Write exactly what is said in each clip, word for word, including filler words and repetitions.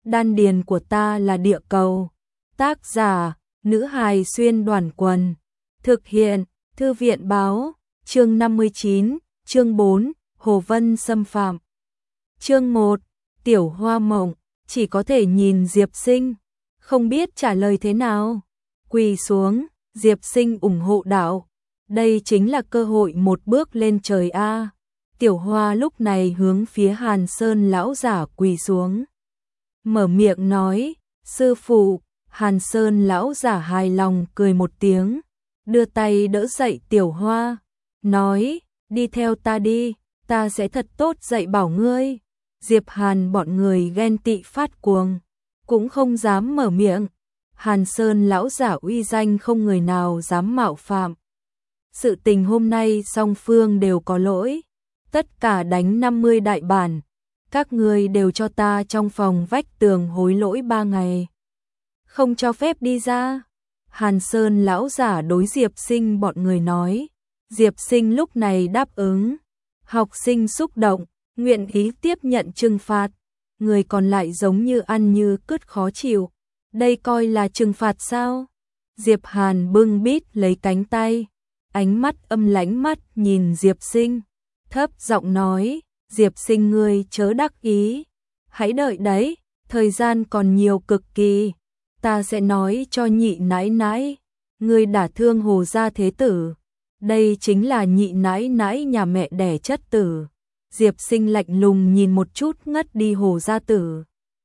đan điền của ta là địa cầu. Tác giả, nữ hài xuyên đoàn quần. Thực hiện, thư viện báo, chương năm mươi chín, chương bốn, Hồ Vân xâm phạm. Chương một, Tiểu Hoa Mộng, chỉ có thể nhìn Diệp Sinh, không biết trả lời thế nào. Quỳ xuống, Diệp Sinh ủng hộ đạo. Đây chính là cơ hội một bước lên trời a. Tiểu Hoa lúc này hướng phía Hàn Sơn lão giả quỳ xuống. Mở miệng nói, sư phụ. Hàn Sơn lão giả hài lòng cười một tiếng, đưa tay đỡ dậy Tiểu Hoa, nói, đi theo ta đi, ta sẽ thật tốt dạy bảo ngươi. Diệp Hàn bọn người ghen tị phát cuồng, cũng không dám mở miệng. Hàn Sơn lão giả uy danh không người nào dám mạo phạm. Sự tình hôm nay song phương đều có lỗi, tất cả đánh năm mươi đại bản, các ngươi đều cho ta trong phòng vách tường hối lỗi ba ngày. Không cho phép đi ra. Hàn Sơn lão giả đối Diệp Sinh bọn người nói. Diệp Sinh lúc này đáp ứng. Học sinh xúc động, nguyện ý tiếp nhận trừng phạt. Người còn lại giống như ăn như cứt khó chịu. Đây coi là trừng phạt sao? Diệp Hàn bưng bít lấy cánh tay, ánh mắt âm lãnh mắt nhìn Diệp Sinh, thấp giọng nói, Diệp Sinh ngươi chớ đắc ý, hãy đợi đấy, thời gian còn nhiều cực kỳ. Ta sẽ nói cho nhị nãi nãi, ngươi đả thương Hồ gia thế tử. Đây chính là nhị nãi nãi nhà mẹ đẻ chất tử. Diệp Sinh lạnh lùng nhìn một chút ngất đi Hồ gia tử.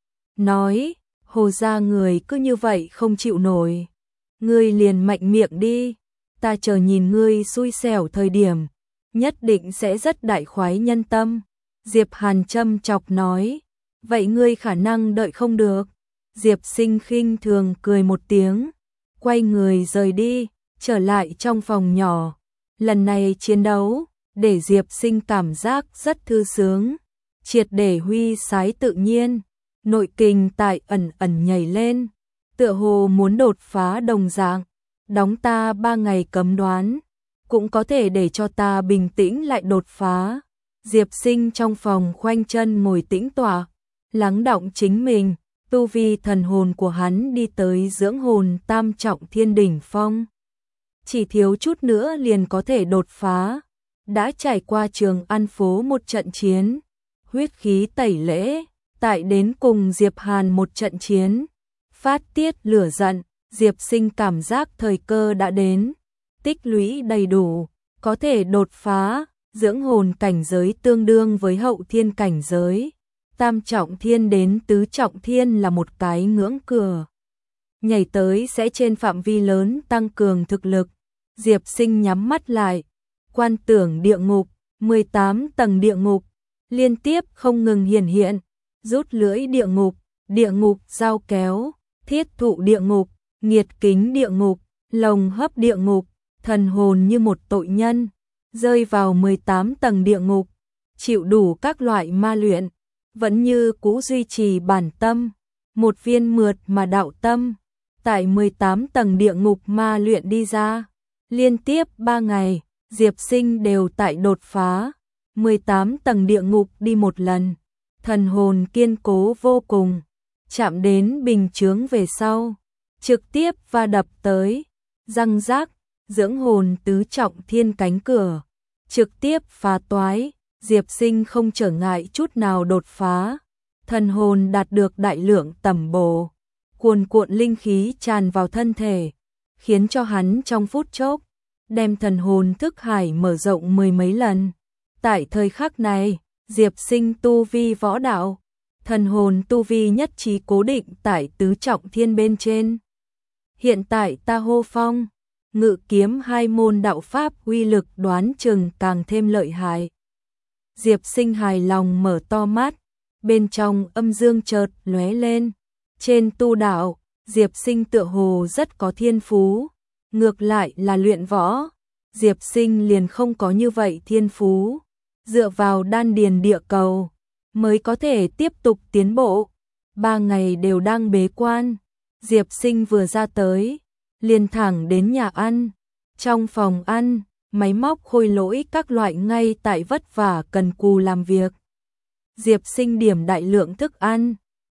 Nói, Hồ gia người cứ như vậy không chịu nổi. Ngươi liền mạnh miệng đi, ta chờ nhìn ngươi xui xẻo thời điểm, nhất định sẽ rất đại khoái nhân tâm. Diệp Hàn châm chọc nói, vậy ngươi khả năng đợi không được. Diệp Sinh khinh thường cười một tiếng, quay người rời đi, trở lại trong phòng nhỏ. Lần này chiến đấu, để Diệp Sinh cảm giác rất thư sướng, triệt để huy sái tự nhiên, nội kình tại ẩn ẩn nhảy lên, tựa hồ muốn đột phá đồng dạng, đóng ta ba ngày cấm đoán, cũng có thể để cho ta bình tĩnh lại đột phá. Diệp Sinh trong phòng khoanh chân ngồi tĩnh tọa, lắng đọng chính mình. Tu vi thần hồn của hắn đi tới dưỡng hồn tam trọng thiên đỉnh phong. Chỉ thiếu chút nữa liền có thể đột phá. Đã trải qua Trường An phố một trận chiến, huyết khí tẩy lễ, tại đến cùng Diệp Hàn một trận chiến, phát tiết lửa giận, Diệp Sinh cảm giác thời cơ đã đến, tích lũy đầy đủ, có thể đột phá, dưỡng hồn cảnh giới tương đương với hậu thiên cảnh giới. Tam trọng thiên đến tứ trọng thiên là một cái ngưỡng cửa. Nhảy tới sẽ trên phạm vi lớn tăng cường thực lực. Diệp Sinh nhắm mắt lại. Quan tưởng địa ngục, mười tám tầng địa ngục, liên tiếp không ngừng hiển hiện. Rút lưỡi địa ngục, địa ngục dao kéo, thiết thụ địa ngục, nghiệt kính địa ngục, lồng hấp địa ngục, thần hồn như một tội nhân. Rơi vào mười tám tầng địa ngục, chịu đủ các loại ma luyện. Vẫn như cũ duy trì bản tâm, một viên mượt mà đạo tâm, tại mười tám tầng địa ngục ma luyện đi ra. Liên tiếp ba ngày, Diệp Sinh đều tại đột phá, mười tám tầng địa ngục đi một lần, thần hồn kiên cố vô cùng, chạm đến bình chướng về sau, trực tiếp va đập tới, răng rác, dưỡng hồn tứ trọng thiên cánh cửa, trực tiếp phá toái. Diệp Sinh không trở ngại chút nào đột phá, thần hồn đạt được đại lượng tẩm bổ, cuồn cuộn linh khí tràn vào thân thể, khiến cho hắn trong phút chốc đem thần hồn thức hải mở rộng mười mấy lần. Tại thời khắc này, Diệp Sinh tu vi võ đạo, thần hồn tu vi nhất trí cố định tại tứ trọng thiên bên trên. Hiện tại ta hô phong, ngự kiếm hai môn đạo pháp uy lực đoán chừng càng thêm lợi hại. Diệp Sinh hài lòng mở to mắt, bên trong âm dương chợt lóe lên. Trên tu đạo, Diệp Sinh tựa hồ rất có thiên phú, ngược lại là luyện võ, Diệp Sinh liền không có như vậy thiên phú, dựa vào đan điền địa cầu mới có thể tiếp tục tiến bộ. Ba ngày đều đang bế quan, Diệp Sinh vừa ra tới, liền thẳng đến nhà ăn. Trong phòng ăn, máy móc khôi lỗi các loại ngay tại vất vả cần cù làm việc. Diệp Sinh điểm đại lượng thức ăn,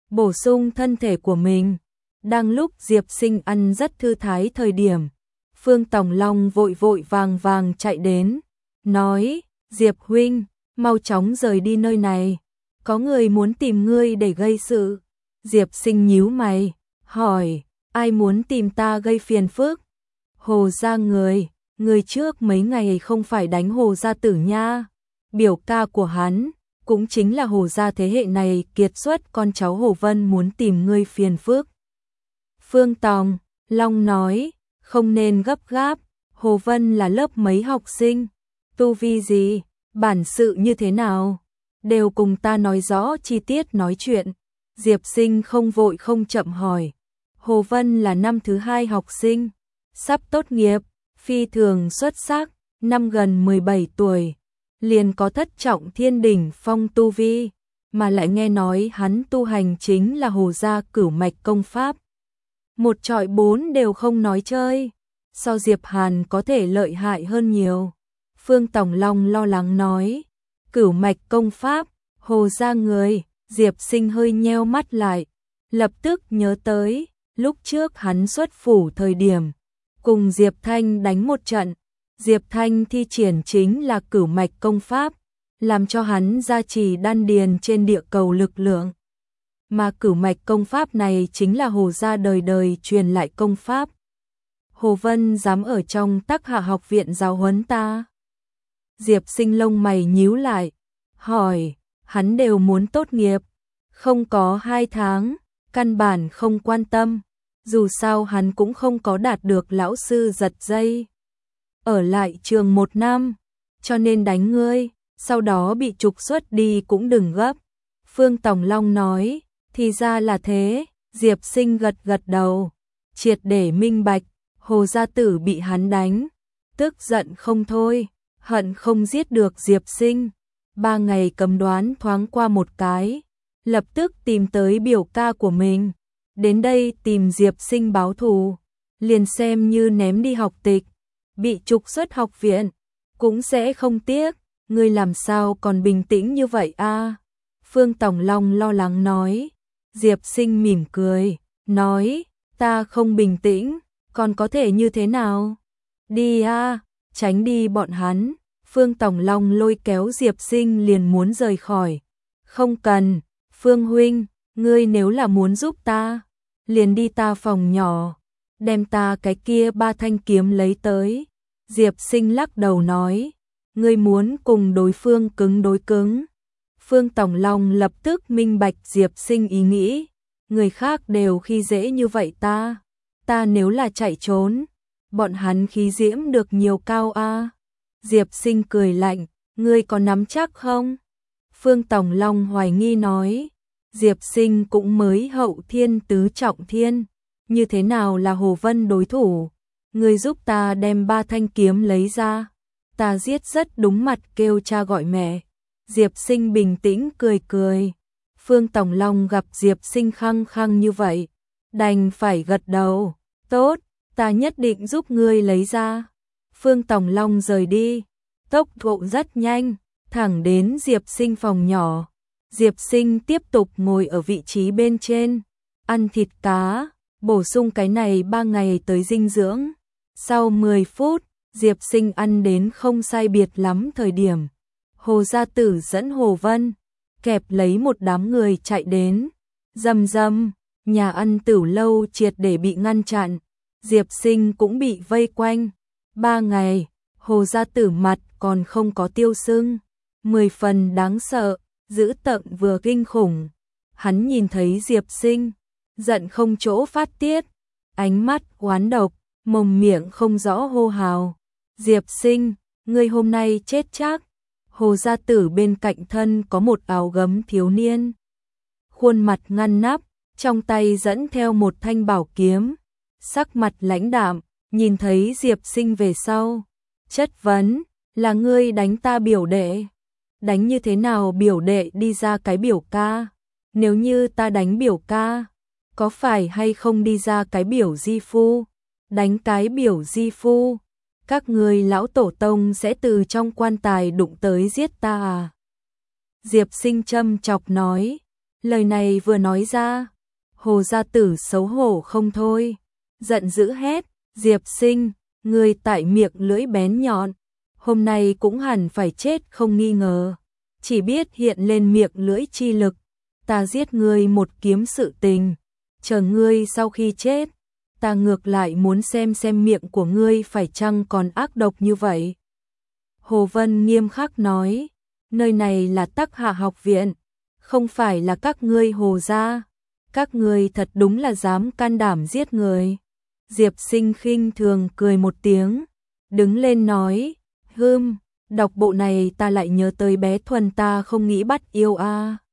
bổ sung thân thể của mình. Đang lúc Diệp Sinh ăn rất thư thái thời điểm, Phương Tòng Long vội vội vàng vàng chạy đến, nói, Diệp huynh, mau chóng rời đi nơi này, có người muốn tìm ngươi để gây sự. Diệp Sinh nhíu mày, hỏi, ai muốn tìm ta gây phiền phức? Hồ gia người, người trước mấy ngày không phải đánh Hồ gia tử nha, biểu ca của hắn, cũng chính là Hồ gia thế hệ này kiệt xuất con cháu Hồ Vân muốn tìm ngươi phiền phức. Phương Tòng Long nói, không nên gấp gáp, Hồ Vân là lớp mấy học sinh, tu vi gì, bản sự như thế nào, đều cùng ta nói rõ chi tiết nói chuyện. Diệp Sinh không vội không chậm hỏi, Hồ Vân là năm thứ hai học sinh, sắp tốt nghiệp, phi thường xuất sắc, năm gần mười bảy tuổi, liền có thất trọng thiên đỉnh phong tu vi, mà lại nghe nói hắn tu hành chính là Hồ gia cửu mạch công pháp. Một trọi bốn đều không nói chơi, so Diệp Hàn có thể lợi hại hơn nhiều. Phương Tòng Long lo lắng nói, cửu mạch công pháp, Hồ gia người. Diệp Sinh hơi nheo mắt lại, lập tức nhớ tới, lúc trước hắn xuất phủ thời điểm, cùng Diệp Thanh đánh một trận, Diệp Thanh thi triển chính là cửu mạch công pháp, làm cho hắn gia trì đan điền trên địa cầu lực lượng. Mà cửu mạch công pháp này chính là Hồ gia đời đời truyền lại công pháp. Hồ Vân dám ở trong Tắc Hạ học viện giáo huấn ta. Diệp Sinh lông mày nhíu lại, hỏi, hắn đều muốn tốt nghiệp, không có hai tháng, căn bản không quan tâm, dù sao hắn cũng không có đạt được lão sư giật dây. Ở lại trường một năm, cho nên đánh ngươi, sau đó bị trục xuất đi cũng đừng gấp. Phương Tòng Long nói, thì ra là thế. Diệp Sinh gật gật đầu, triệt để minh bạch, Hồ gia tử bị hắn đánh, tức giận không thôi, hận không giết được Diệp Sinh. Ba ngày cấm đoán thoáng qua một cái, lập tức tìm tới biểu ca của mình, đến đây tìm Diệp Sinh báo thù, liền xem như ném đi học tịch, bị trục xuất học viện, cũng sẽ không tiếc. Ngươi làm sao còn bình tĩnh như vậy a? Phương Tòng Long lo lắng nói. Diệp Sinh mỉm cười, nói, ta không bình tĩnh, còn có thể như thế nào? Đi a, tránh đi bọn hắn. Phương Tòng Long lôi kéo Diệp Sinh liền muốn rời khỏi. Không cần, Phương huynh, ngươi nếu là muốn giúp ta, liền đi ta phòng nhỏ, đem ta cái kia ba thanh kiếm lấy tới. Diệp Sinh lắc đầu nói, ngươi muốn cùng đối phương cứng đối cứng. Phương Tòng Long lập tức minh bạch Diệp Sinh ý nghĩ, người khác đều khi dễ như vậy ta, ta nếu là chạy trốn, bọn hắn khí diễm được nhiều cao a. Diệp Sinh cười lạnh, ngươi có nắm chắc không? Phương Tòng Long hoài nghi nói, Diệp Sinh cũng mới hậu thiên tứ trọng thiên, như thế nào là Hồ Vân đối thủ? Ngươi giúp ta đem ba thanh kiếm lấy ra, ta giết rất đúng mặt kêu cha gọi mẹ. Diệp Sinh bình tĩnh cười cười. Phương Tòng Long gặp Diệp Sinh khăng khăng như vậy, đành phải gật đầu, tốt, ta nhất định giúp ngươi lấy ra. Phương Tòng Long rời đi, tốc độ rất nhanh, thẳng đến Diệp Sinh phòng nhỏ. Diệp Sinh tiếp tục ngồi ở vị trí bên trên, ăn thịt cá, bổ sung cái này ba ngày tới dinh dưỡng. Sau mười phút, Diệp Sinh ăn đến không sai biệt lắm thời điểm. Hồ gia tử dẫn Hồ Vân, kẹp lấy một đám người chạy đến. Rầm rầm, nhà ăn Tửu Lâu triệt để bị ngăn chặn. Diệp Sinh cũng bị vây quanh. Ba ngày, Hồ gia tử mặt còn không có tiêu sưng, mười phần đáng sợ, dữ tợn vừa kinh khủng. Hắn nhìn thấy Diệp Sinh, giận không chỗ phát tiết, ánh mắt oán độc, mồm miệng không rõ hô hào. Diệp Sinh, ngươi hôm nay chết chắc. Hồ gia tử bên cạnh thân có một áo gấm thiếu niên, khuôn mặt ngăn nắp, trong tay dẫn theo một thanh bảo kiếm, sắc mặt lãnh đạm, nhìn thấy Diệp Sinh về sau, chất vấn, là ngươi đánh ta biểu đệ? Đánh như thế nào biểu đệ đi ra cái biểu ca? Nếu như ta đánh biểu ca, có phải hay không đi ra cái biểu di phu? Đánh cái biểu di phu, các ngươi lão tổ tông sẽ từ trong quan tài đụng tới giết ta à? Diệp Sinh châm chọc nói, Lời này vừa nói ra, Hồ gia tử xấu hổ không thôi, giận dữ hét, Diệp Sinh, ngươi tại miệng lưỡi bén nhọn, hôm nay cũng hẳn phải chết không nghi ngờ, chỉ biết hiện lên miệng lưỡi chi lực, ta giết ngươi một kiếm sự tình, chờ ngươi sau khi chết, ta ngược lại muốn xem xem miệng của ngươi phải chăng còn ác độc như vậy. Hồ Vân nghiêm khắc nói, nơi này là Tắc Hạ học viện, không phải là các ngươi Hồ gia, các ngươi thật đúng là dám can đảm giết người. Diệp Sinh khinh thường cười một tiếng, đứng lên nói, hưm, đọc bộ này ta lại nhớ tới bé Thuần ta không nghĩ bắt yêu a.